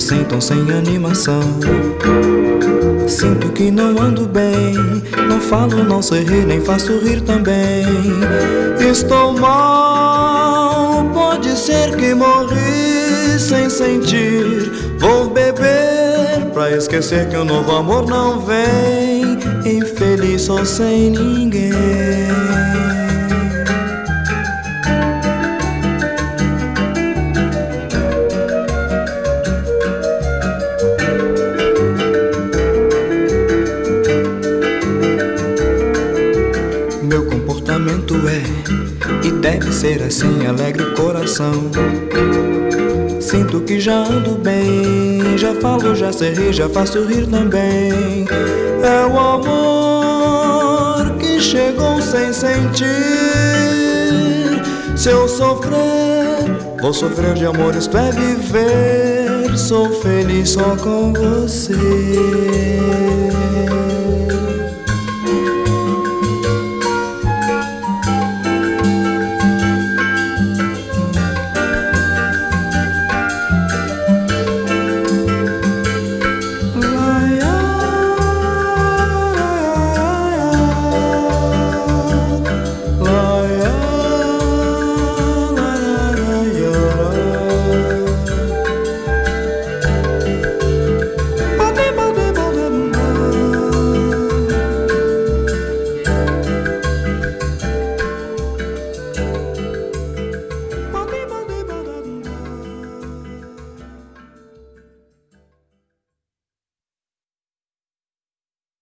sem tom, sem animação. Sinto que não ando bem, não falo, não sei rir, nem faço rir também. Estou mal, pode ser que morri sem sentir. Vou beber pra esquecer que o novo amor não vem. Infeliz, só sem ninguém. Meu comportamento é e deve ser assim, alegre coração. Sinto que já ando bem, já falo, já sei rir, já faço rir também. É o amor que chegou sem sentir. Se eu sofrer, vou sofrer de amor, isto é viver. Sou feliz só com você.